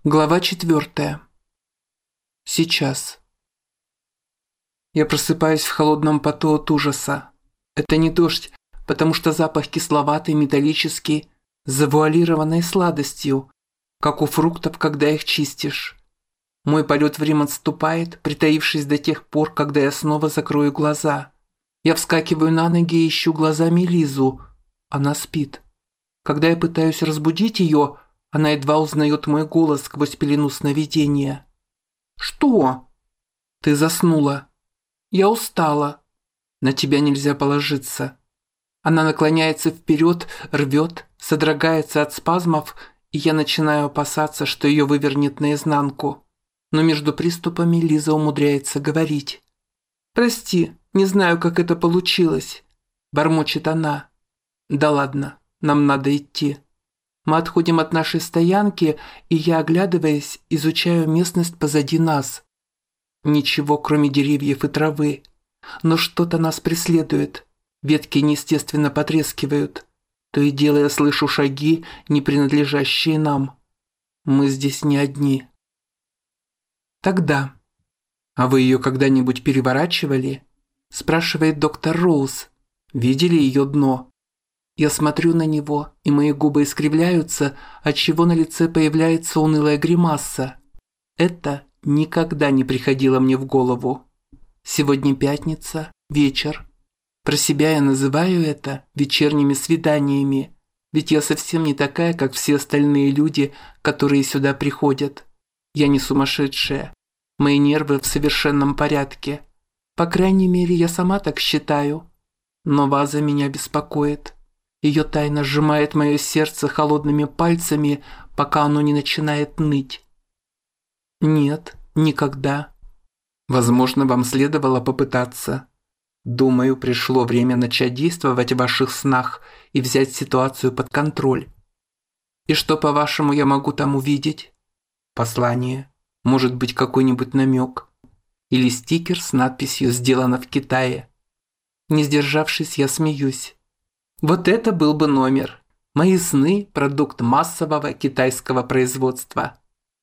Глава 4. Сейчас. Я просыпаюсь в холодном поту от ужаса. Это не дождь, потому что запах кисловатый, металлический, с завуалированной сладостью, как у фруктов, когда их чистишь. Мой полет в Рим отступает, притаившись до тех пор, когда я снова закрою глаза. Я вскакиваю на ноги и ищу глазами Лизу. Она спит. Когда я пытаюсь разбудить ее, она едва узнает мой голос сквозь пелену сновидения. «Что?» «Ты заснула». «Я устала». «На тебя нельзя положиться». Она наклоняется вперед, рвет, содрогается от спазмов, и я начинаю опасаться, что ее вывернет наизнанку. Но между приступами Лиза умудряется говорить. «Прости, не знаю, как это получилось», – бормочет она. «Да ладно, нам надо идти». Мы отходим от нашей стоянки, и я, оглядываясь, изучаю местность позади нас. Ничего, кроме деревьев и травы. Но что-то нас преследует. Ветки неестественно потрескивают. То и дело я слышу шаги, не принадлежащие нам. Мы здесь не одни. Тогда. «А вы ее когда-нибудь переворачивали?» спрашивает доктор Роуз. «Видели ее дно?» Я смотрю на него, и мои губы искривляются, отчего на лице появляется унылая гримаса. Это никогда не приходило мне в голову. Сегодня пятница, вечер. Про себя я называю это вечерними свиданиями, ведь я совсем не такая, как все остальные люди, которые сюда приходят. Я не сумасшедшая. Мои нервы в совершенном порядке. По крайней мере, я сама так считаю. Но Ваза меня беспокоит. Ее тайна сжимает мое сердце холодными пальцами, пока оно не начинает ныть. Нет, никогда. Возможно, вам следовало попытаться. Думаю, пришло время начать действовать в ваших снах и взять ситуацию под контроль. И что, по-вашему, я могу там увидеть? Послание. Может быть, какой-нибудь намек. Или стикер с надписью «Сделано в Китае». Не сдержавшись, я смеюсь. Вот это был бы номер. Мои сны – продукт массового китайского производства.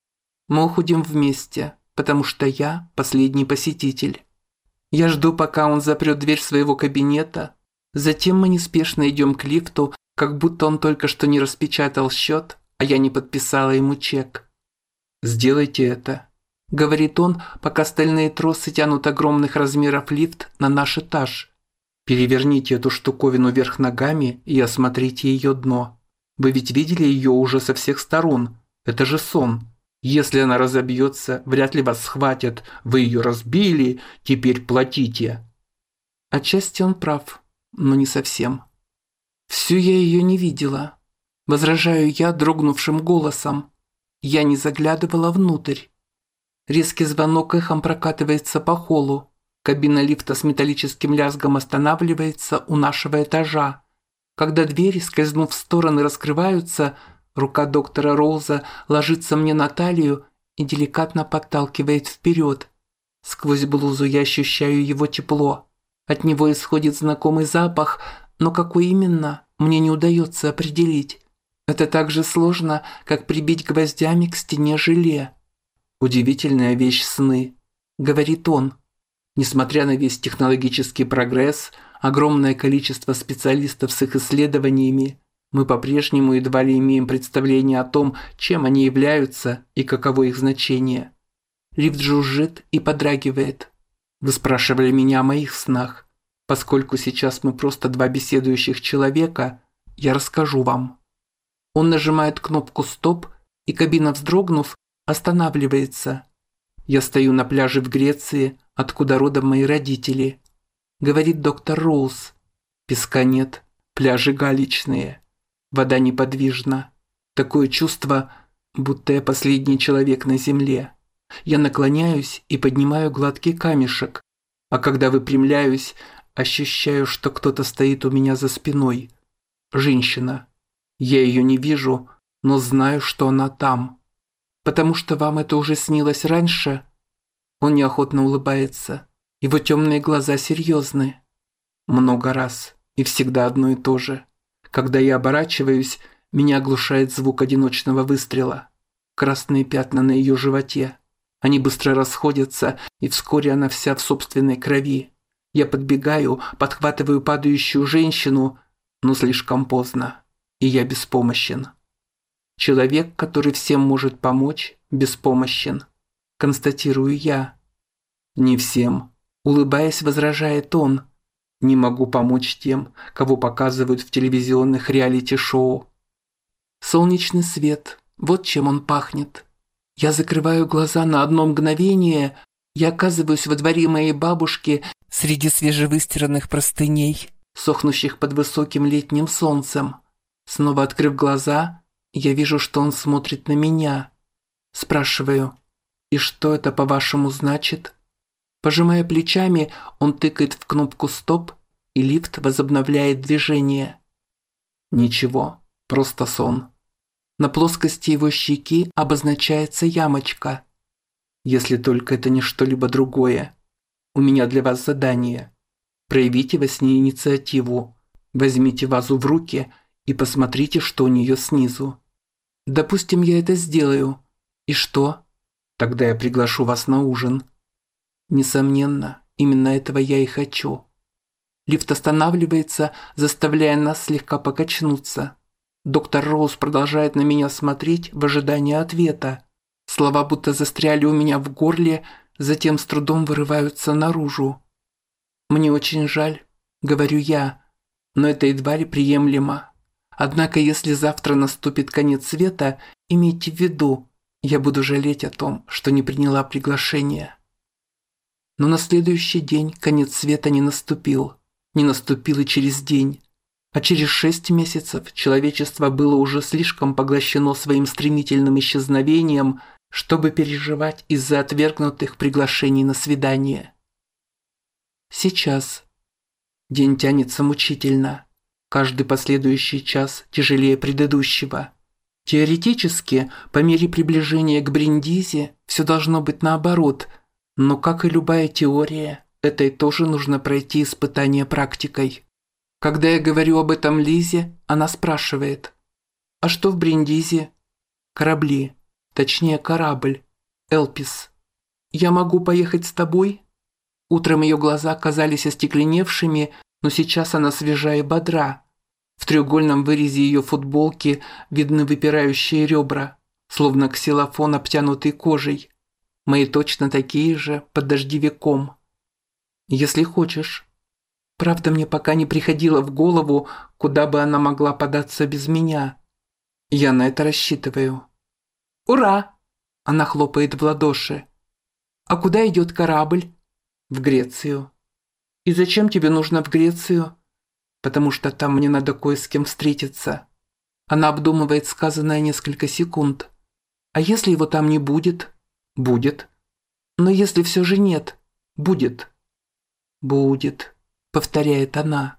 Мы уходим вместе, потому что я последний посетитель. Я жду, пока он запрет дверь своего кабинета. Затем мы неспешно идем к лифту, как будто он только что не распечатал счет, а я не подписала ему чек. «Сделайте это», – говорит он, пока стальные тросы тянут огромных размеров лифт на наш этаж. Переверните эту штуковину вверх ногами и осмотрите ее дно. Вы ведь видели ее уже со всех сторон. Это же сон. Если она разобьется, вряд ли вас схватят. Вы ее разбили, теперь платите. Отчасти он прав, но не совсем. Всю я ее не видела. Возражаю я дрогнувшим голосом. Я не заглядывала внутрь. Резкий звонок эхом прокатывается по холлу. Кабина лифта с металлическим лязгом останавливается у нашего этажа. Когда двери, скользнув в стороны, раскрываются, рука доктора Роуза ложится мне на талию и деликатно подталкивает вперед. Сквозь блузу я ощущаю его тепло. От него исходит знакомый запах, но какой именно, мне не удается определить. Это так же сложно, как прибить гвоздями к стене желе. «Удивительная вещь сны», — говорит он. Несмотря на весь технологический прогресс, огромное количество специалистов с их исследованиями, мы по-прежнему едва ли имеем представление о том, чем они являются и каково их значение. Лифт жужжит и подрагивает. Вы спрашивали меня о моих снах. Поскольку сейчас мы просто два беседующих человека, я расскажу вам. Он нажимает кнопку «Стоп», и кабина, вздрогнув, останавливается. Я стою на пляже в Греции, откуда родом мои родители. Говорит доктор Роуз. Песка нет, пляжи галечные. Вода неподвижна. Такое чувство, будто я последний человек на земле. Я наклоняюсь и поднимаю гладкий камешек, а когда выпрямляюсь, ощущаю, что кто-то стоит у меня за спиной. Женщина. Я ее не вижу, но знаю, что она там. Потому что вам это уже снилось раньше? Он неохотно улыбается. Его темные глаза серьезны. Много раз. И всегда одно и то же. Когда я оборачиваюсь, меня оглушает звук одиночного выстрела. Красные пятна на ее животе. Они быстро расходятся, и вскоре она вся в собственной крови. Я подбегаю, подхватываю падающую женщину, но слишком поздно, и я беспомощен. Человек, который всем может помочь, беспомощен. Констатирую я. Не всем. Улыбаясь, возражает он. Не могу помочь тем, кого показывают в телевизионных реалити-шоу. Солнечный свет. Вот чем он пахнет. Я закрываю глаза на одно мгновение. Я оказываюсь во дворе моей бабушки среди свежевыстиранных простыней, сохнущих под высоким летним солнцем. Снова открыв глаза, я вижу, что он смотрит на меня. Спрашиваю, и что это, по-вашему, значит? Пожимая плечами, он тыкает в кнопку «Стоп», и лифт возобновляет движение. Ничего, просто сон. На плоскости его щеки обозначается ямочка. Если только это не что-либо другое. У меня для вас задание. Проявите во сне инициативу. Возьмите вазу в руки и посмотрите, что у нее снизу. Допустим, я это сделаю. И что? Тогда я приглашу вас на ужин. Несомненно, именно этого я и хочу. Лифт останавливается, заставляя нас слегка покачнуться. Доктор Роуз продолжает на меня смотреть в ожидании ответа. Слова будто застряли у меня в горле, затем с трудом вырываются наружу. «Мне очень жаль», — говорю я, — «но это едва ли приемлемо. Однако, если завтра наступит конец света, имейте в виду, я буду жалеть о том, что не приняла приглашение». Но на следующий день конец света не наступил. Не наступил и через день. А через 6 месяцев человечество было уже слишком поглощено своим стремительным исчезновением, чтобы переживать из-за отвергнутых приглашений на свидание. Сейчас. День тянется мучительно. Каждый последующий час тяжелее предыдущего. Теоретически, по мере приближения к Бриндизи, все должно быть наоборот, но, как и любая теория, этой тоже нужно пройти испытание практикой. Когда я говорю об этом Лизе, она спрашивает: «А что в Бриндизи?» «Корабли. Точнее, корабль. Элпис. Я могу поехать с тобой?» Утром ее глаза казались остекленевшими, но сейчас она свежа и бодра. В треугольном вырезе ее футболки видны выпирающие ребра, словно ксилофон, обтянутый кожей. Мои точно такие же, под дождевиком. «Если хочешь». Правда, мне пока не приходило в голову, куда бы она могла податься без меня. Я на это рассчитываю. «Ура!» – она хлопает в ладоши. «А куда идет корабль?» «В Грецию». «И зачем тебе нужно в Грецию?» «Потому что там мне надо кое с кем встретиться». Она обдумывает сказанное несколько секунд. «А если его там не будет?» «Будет». «Но если все же нет?» «Будет». «Будет», повторяет она.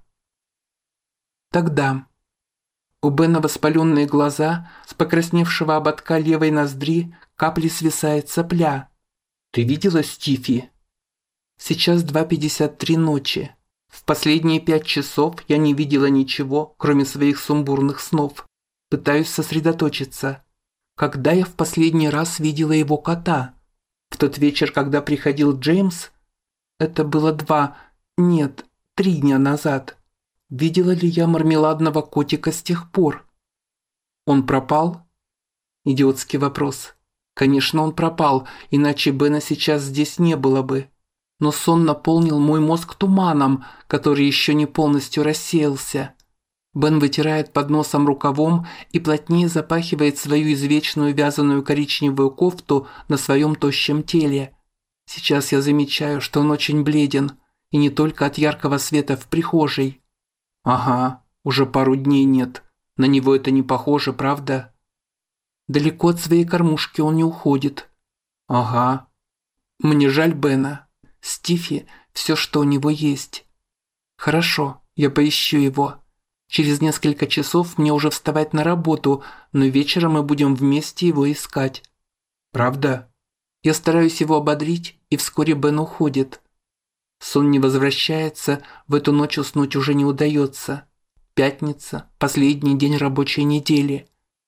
Тогда. У Бена воспаленные глаза, с покрасневшего ободка левой ноздри капли свисает сопля. «Ты видела Стифи?» Сейчас 2:53 ночи. В последние 5 часов я не видела ничего, кроме своих сумбурных снов. Пытаюсь сосредоточиться. Когда я в последний раз видела его кота? В тот вечер, когда приходил Джеймс? Это было 3 дня назад. Видела ли я мармеладного котика с тех пор? Он пропал? Идиотский вопрос. Конечно, он пропал, иначе Бена сейчас здесь не было бы. Но сон наполнил мой мозг туманом, который еще не полностью рассеялся. Бен вытирает под носом рукавом и плотнее запахивает свою извечную вязаную коричневую кофту на своем тощем теле. Сейчас я замечаю, что он очень бледен. И не только от яркого света в прихожей. Ага, уже пару дней нет. На него это не похоже, правда? Далеко от своей кормушки он не уходит. Ага. Мне жаль Бена. Стифи – все, что у него есть. Хорошо, я поищу его. Через несколько часов мне уже вставать на работу, но вечером мы будем вместе его искать. Правда? Я стараюсь его ободрить, и вскоре Бен уходит. Сон не возвращается, в эту ночь уснуть уже не удается. Пятница, последний день рабочей недели.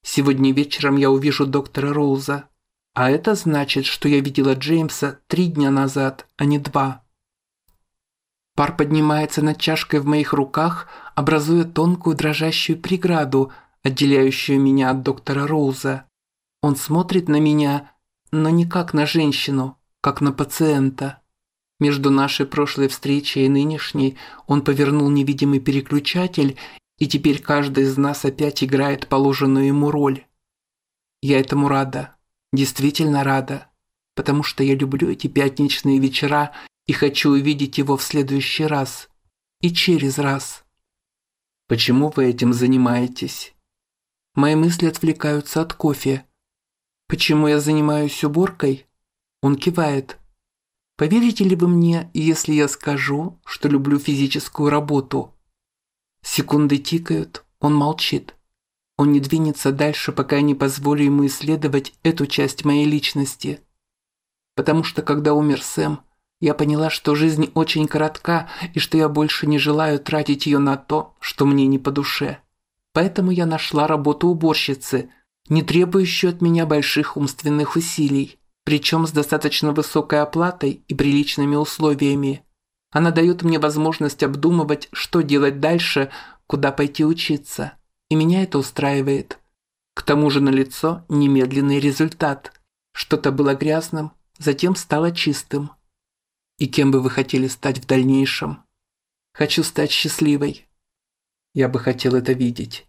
Сегодня вечером я увижу доктора Роуза. А это значит, что я видела Джеймса 3 дня назад, а не 2. Пар поднимается над чашкой в моих руках, образуя тонкую дрожащую преграду, отделяющую меня от доктора Роуза. Он смотрит на меня, но не как на женщину, как на пациента. Между нашей прошлой встречей и нынешней он повернул невидимый переключатель, и теперь каждый из нас опять играет положенную ему роль. Я этому рада, действительно рада, потому что я люблю эти пятничные вечера и хочу увидеть его в следующий раз и через раз. Почему вы этим занимаетесь? Мои мысли отвлекаются от кофе. Почему я занимаюсь уборкой? Он кивает. Поверите ли вы мне, если я скажу, что люблю физическую работу? Секунды тикают, он молчит. Он не двинется дальше, пока я не позволю ему исследовать эту часть моей личности. Потому что когда умер Сэм, я поняла, что жизнь очень коротка и что я больше не желаю тратить ее на то, что мне не по душе. Поэтому я нашла работу уборщицы, не требующую от меня больших умственных усилий, причем с достаточно высокой оплатой и приличными условиями. Она дает мне возможность обдумывать, что делать дальше, куда пойти учиться. И меня это устраивает. К тому же налицо немедленный результат. Что-то было грязным, затем стало чистым. И кем бы вы хотели стать в дальнейшем? Хочу стать счастливой. Я бы хотел это видеть.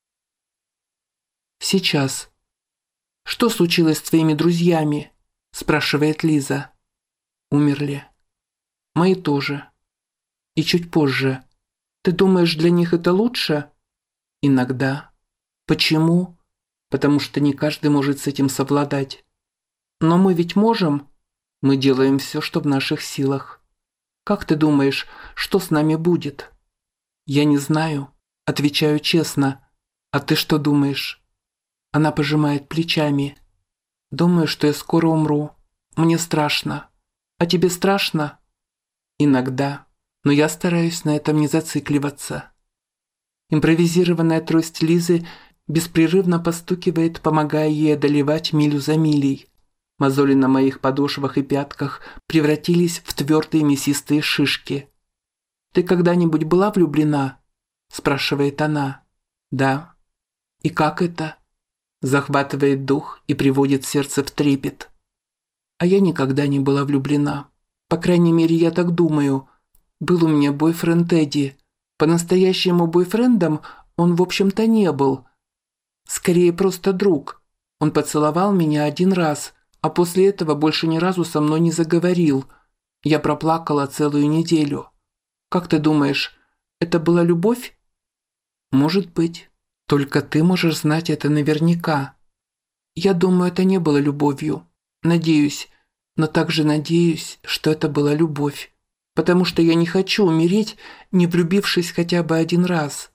Сейчас. Что случилось с твоими друзьями? Спрашивает Лиза. Умерли. Мои тоже. И чуть позже. Ты думаешь, для них это лучше? Иногда. Почему? Потому что не каждый может с этим совладать. Но мы ведь можем. Мы делаем все, что в наших силах. Как ты думаешь, что с нами будет? Я не знаю. Отвечаю честно. А ты что думаешь? Она пожимает плечами. Думаю, что я скоро умру. Мне страшно. А тебе страшно? Иногда. Но я стараюсь на этом не зацикливаться. Импровизированная трость Лизы беспрерывно постукивает, помогая ей одолевать милю за милей. Мозоли на моих подошвах и пятках превратились в твердые мясистые шишки. «Ты когда-нибудь была влюблена?» – спрашивает она. «Да». «И как это?» Захватывает дух и приводит сердце в трепет. А я никогда не была влюблена. По крайней мере, я так думаю. Был у меня бойфренд Эдди. По-настоящему бойфрендом он, в общем-то, не был. Скорее, просто друг. Он поцеловал меня 1 раз, а после этого больше ни разу со мной не заговорил. Я проплакала целую неделю. Как ты думаешь, это была любовь? Может быть. Только ты можешь знать это наверняка. Я думаю, это не было любовью. Надеюсь, но также надеюсь, что это была любовь. Потому что я не хочу умереть, не влюбившись хотя бы 1 раз.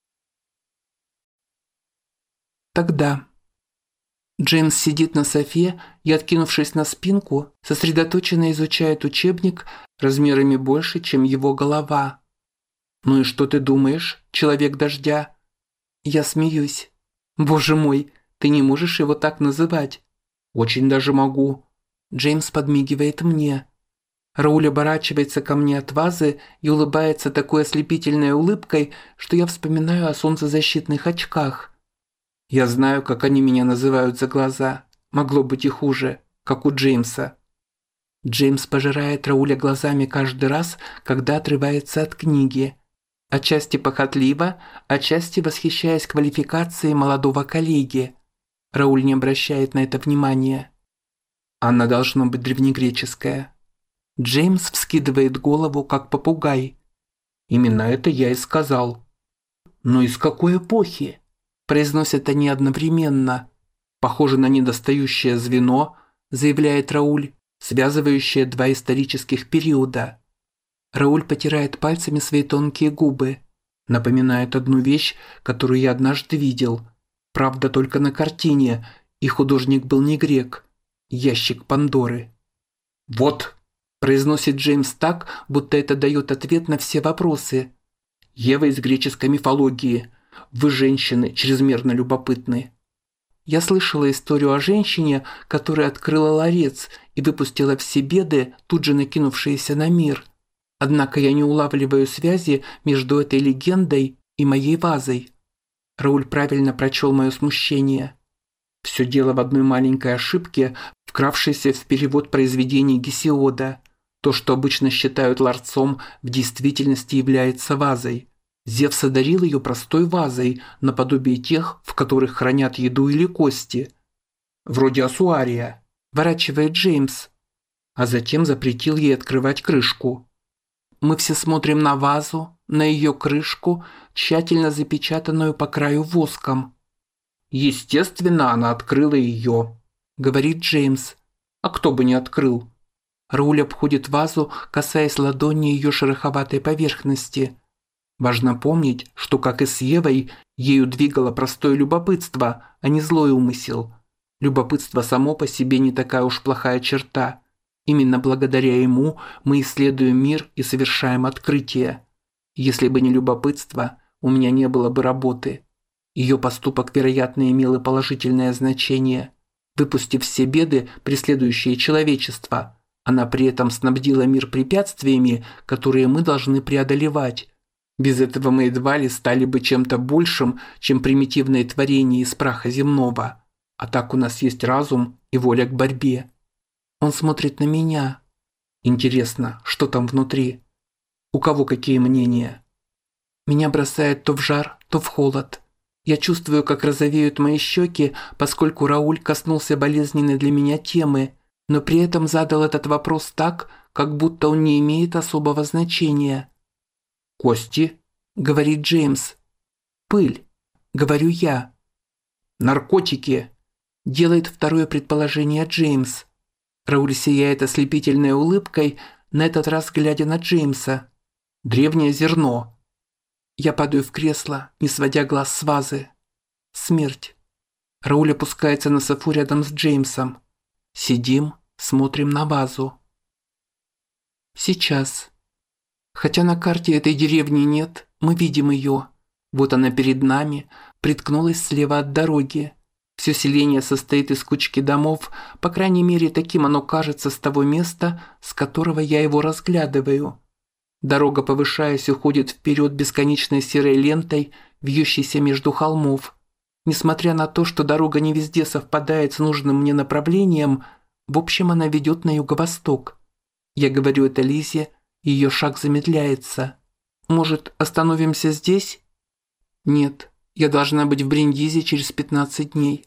Тогда. Джеймс сидит на софе и, откинувшись на спинку, сосредоточенно изучает учебник размерами больше, чем его голова. «Ну и что ты думаешь, человек дождя?» Я смеюсь. «Боже мой, ты не можешь его так называть». «Очень даже могу». Джеймс подмигивает мне. Рауль оборачивается ко мне от вазы и улыбается такой ослепительной улыбкой, что я вспоминаю о солнцезащитных очках. Я знаю, как они меня называют за глаза. Могло быть и хуже, как у Джеймса. Джеймс пожирает Рауля глазами каждый раз, когда отрывается от книги. Отчасти похотливо, отчасти восхищаясь квалификацией молодого коллеги. Рауль не обращает на это внимания. Она должна быть древнегреческая. Джеймс вскидывает голову, как попугай. Именно это я и сказал. Но из какой эпохи? Произносят они одновременно. Похоже на недостающее звено, заявляет Рауль, связывающее 2 исторических периода. Рауль потирает пальцами свои тонкие губы. Напоминает одну вещь, которую я однажды видел. Правда, только на картине, и художник был не грек. Ящик Пандоры. «Вот», – произносит Джеймс так, будто это дает ответ на все вопросы. «Ева из греческой мифологии. Вы, женщины, чрезмерно любопытны». Я слышала историю о женщине, которая открыла ларец и выпустила все беды, тут же накинувшиеся на мир. Однако я не улавливаю связи между этой легендой и моей вазой. Рауль правильно прочел мое смущение. Все дело в одной маленькой ошибке, вкравшейся в перевод произведений Гесиода. То, что обычно считают ларцом, в действительности является вазой. Зевс одарил ее простой вазой, наподобие тех, в которых хранят еду или кости. Вроде асуария, ворачивает Джеймс, а затем запретил ей открывать крышку. Мы все смотрим на вазу, на ее крышку, тщательно запечатанную по краю воском. «Естественно, она открыла ее», — говорит Джеймс. «А кто бы не открыл?» Рауль обходит вазу, касаясь ладони ее шероховатой поверхности. Важно помнить, что, как и с Евой, ею двигало простое любопытство, а не злой умысел. Любопытство само по себе не такая уж плохая черта. Именно благодаря ему мы исследуем мир и совершаем открытия. Если бы не любопытство, у меня не было бы работы. Ее поступок, вероятно, имел и положительное значение. Выпустив все беды, преследующие человечество, она при этом снабдила мир препятствиями, которые мы должны преодолевать. Без этого мы едва ли стали бы чем-то большим, чем примитивное творение из праха земного. А так у нас есть разум и воля к борьбе. Он смотрит на меня. Интересно, что там внутри? У кого какие мнения? Меня бросает то в жар, то в холод. Я чувствую, как розовеют мои щеки, поскольку Рауль коснулся болезненной для меня темы, но при этом задал этот вопрос так, как будто он не имеет особого значения. «Кости?» – говорит Джеймс. «Пыль», – говорю я. «Наркотики», – делает второе предположение Джеймс. Рауль сияет ослепительной улыбкой, на этот раз глядя на Джеймса. «Древнее зерно». Я падаю в кресло, не сводя глаз с вазы. Смерть. Рауль опускается на софу рядом с Джеймсом. Сидим, смотрим на вазу. Сейчас. Хотя на карте этой деревни нет, мы видим ее. Вот она перед нами, приткнулась слева от дороги. Все селение состоит из кучки домов, по крайней мере, таким оно кажется с того места, с которого я его разглядываю. Дорога, повышаясь, уходит вперед бесконечной серой лентой, вьющейся между холмов. Несмотря на то, что дорога не везде совпадает с нужным мне направлением, в общем, она ведет на юго-восток. Я говорю это Лизе, и ее шаг замедляется. Может, остановимся здесь? Нет, я должна быть в Бриндизе через 15 дней.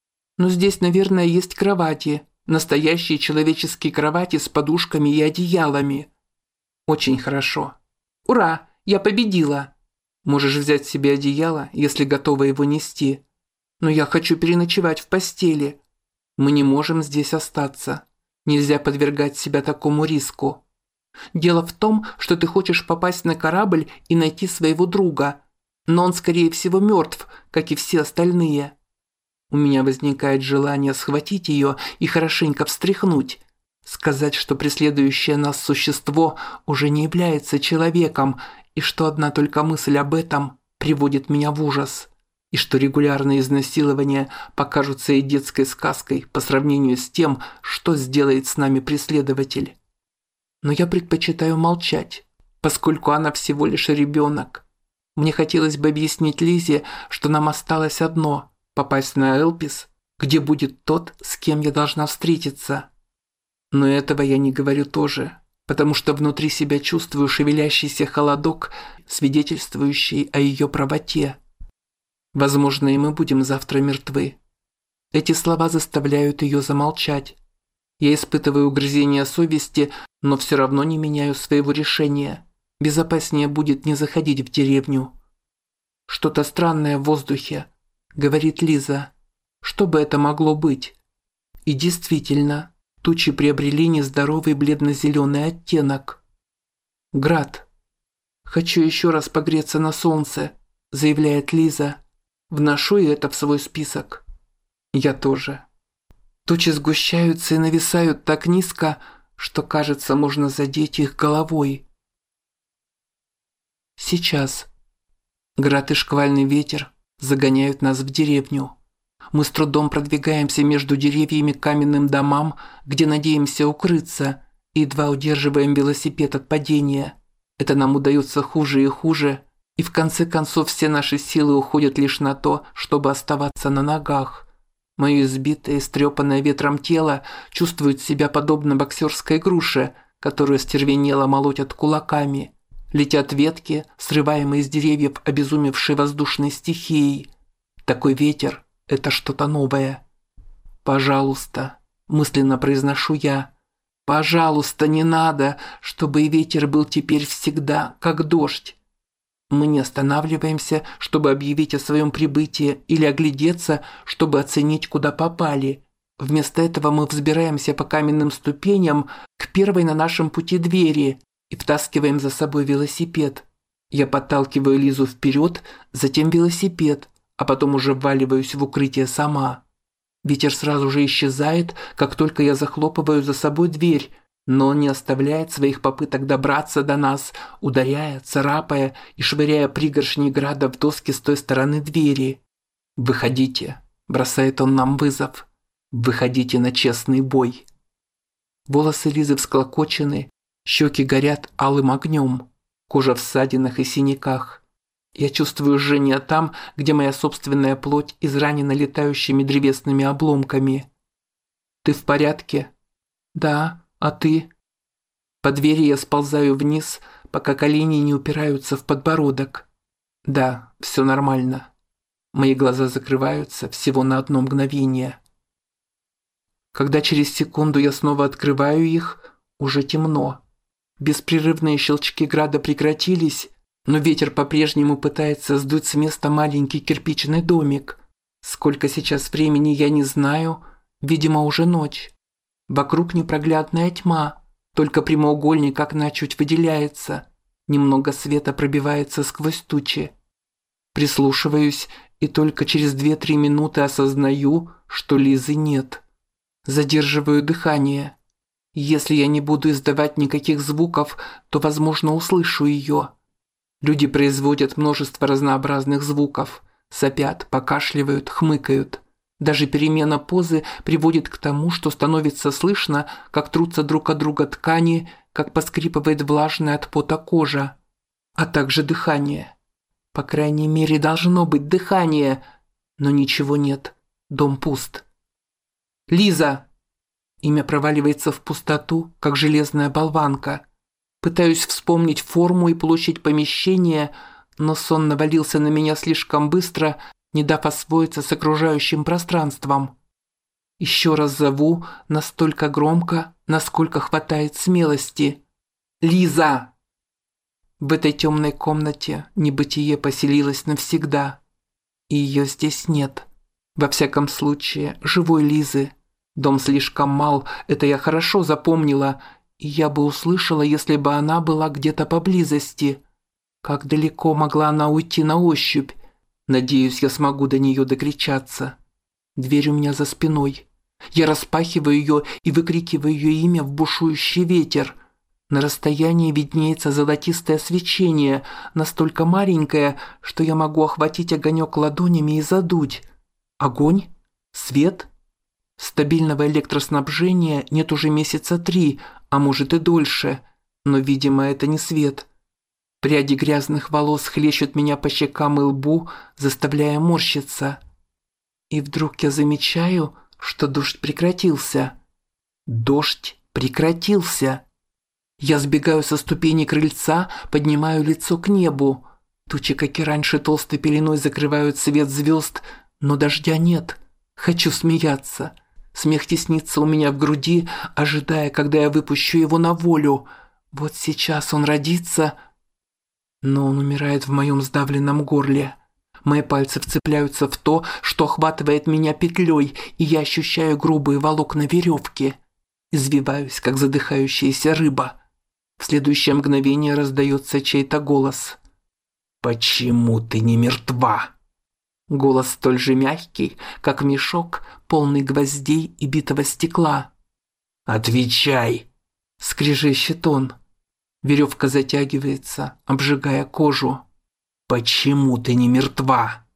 Но здесь, наверное, есть кровати, настоящие человеческие кровати с подушками и одеялами. Очень хорошо. Ура, я победила. Можешь взять себе одеяло, если готова его нести. Но я хочу переночевать в постели. Мы не можем здесь остаться. Нельзя подвергать себя такому риску. Дело в том, что ты хочешь попасть на корабль и найти своего друга. Но он, скорее всего, мертв, как и все остальные. У меня возникает желание схватить ее и хорошенько встряхнуть. Сказать, что преследующее нас существо уже не является человеком, и что одна только мысль об этом приводит меня в ужас, и что регулярные изнасилования покажутся и детской сказкой по сравнению с тем, что сделает с нами преследователь. Но я предпочитаю молчать, поскольку она всего лишь ребенок. Мне хотелось бы объяснить Лизе, что нам осталось одно – попасть на Элпис, где будет тот, с кем я должна встретиться. Но этого я не говорю тоже, потому что внутри себя чувствую шевелящийся холодок, свидетельствующий о ее правоте. Возможно, и мы будем завтра мертвы. Эти слова заставляют ее замолчать. Я испытываю угрызение совести, но все равно не меняю своего решения. Безопаснее будет не заходить в деревню. «Что-то странное в воздухе», — говорит Лиза. «Что бы это могло быть?» И действительно, тучи приобрели нездоровый бледно-зеленый оттенок. «Град. Хочу еще раз погреться на солнце», – заявляет Лиза. «Вношу и это в свой список». Я тоже. Тучи сгущаются и нависают так низко, что, кажется, можно задеть их головой. Сейчас. Град и шквальный ветер загоняют нас в деревню. Мы с трудом продвигаемся между деревьями к каменным домам, где надеемся укрыться, и едва удерживаем велосипед от падения. Это нам удается хуже и хуже, и в конце концов все наши силы уходят лишь на то, чтобы оставаться на ногах. Мое избитое, истрепанное ветром тело чувствует себя подобно боксерской груше, которую стервенело молотят кулаками. Летят ветки, срываемые с деревьев обезумевшей воздушной стихией. Такой ветер – это что-то новое. «Пожалуйста», – мысленно произношу я, – «пожалуйста, не надо, чтобы и ветер был теперь всегда, как дождь». Мы не останавливаемся, чтобы объявить о своем прибытии или оглядеться, чтобы оценить, куда попали. Вместо этого мы взбираемся по каменным ступеням к первой на нашем пути двери и втаскиваем за собой велосипед. Я подталкиваю Лизу вперед, затем велосипед, а потом уже вваливаюсь в укрытие сама. Ветер сразу же исчезает, как только я захлопываю за собой дверь, но он не оставляет своих попыток добраться до нас, ударяя, царапая и швыряя пригоршни града в доски с той стороны двери. «Выходите», – бросает он нам вызов. «Выходите на честный бой». Волосы Лизы всклокочены, щеки горят алым огнем, кожа в ссадинах и синяках. Я чувствую жжение там, где моя собственная плоть изранена летающими древесными обломками. «Ты в порядке?» «Да, а ты?» По двери я сползаю вниз, пока колени не упираются в подбородок. «Да, все нормально». Мои глаза закрываются всего на одно мгновение. Когда через секунду я снова открываю их, уже темно. Беспрерывные щелчки града прекратились, но ветер по-прежнему пытается сдуть с места маленький кирпичный домик. Сколько сейчас времени, я не знаю, видимо, уже ночь. Вокруг непроглядная тьма, только прямоугольник окна чуть выделяется. Немного света пробивается сквозь тучи. Прислушиваюсь и только через 2-3 минуты осознаю, что Лизы нет. Задерживаю дыхание. Если я не буду издавать никаких звуков, то, возможно, услышу ее. Люди производят множество разнообразных звуков. Сопят, покашливают, хмыкают. Даже перемена позы приводит к тому, что становится слышно, как трутся друг от друга ткани, как поскрипывает влажная от пота кожа. А также дыхание. По крайней мере, должно быть дыхание. Но ничего нет. Дом пуст. «Лиза!» Имя проваливается в пустоту, как железная болванка. Пытаюсь вспомнить форму и площадь помещения, но сон навалился на меня слишком быстро, не дав освоиться с окружающим пространством. Еще раз зову настолько громко, насколько хватает смелости. «Лиза!» В этой темной комнате небытие поселилось навсегда. И ее здесь нет. Во всяком случае, живой Лизы. Дом слишком мал, это я хорошо запомнила, и я бы услышала, если бы она была где-то поблизости. Как далеко могла она уйти на ощупь? Надеюсь, я смогу до нее докричаться. Дверь у меня за спиной. Я распахиваю ее и выкрикиваю ее имя в бушующий ветер. На расстоянии виднеется золотистое свечение, настолько маленькое, что я могу охватить огонек ладонями и задуть. Огонь? Свет? Стабильного электроснабжения нет уже месяца 3, а может и дольше, но, видимо, это не свет. Пряди грязных волос хлещут меня по щекам и лбу, заставляя морщиться. И вдруг я замечаю, что дождь прекратился. Дождь прекратился. Я сбегаю со ступени крыльца, поднимаю лицо к небу. Тучи, как и раньше, толстой пеленой закрывают свет звезд, но дождя нет. Хочу смеяться. Смех теснится у меня в груди, ожидая, когда я выпущу его на волю. Вот сейчас он родится, но он умирает в моем сдавленном горле. Мои пальцы вцепляются в то, что охватывает меня петлей, и я ощущаю грубые волокна веревки. Извиваюсь, как задыхающаяся рыба. В следующее мгновение раздается чей-то голос. «Почему ты не мертва?» Голос столь же мягкий, как мешок, полный гвоздей и битого стекла. «Отвечай!» – скрежещет он. Веревка затягивается, обжигая кожу. «Почему ты не мертва?»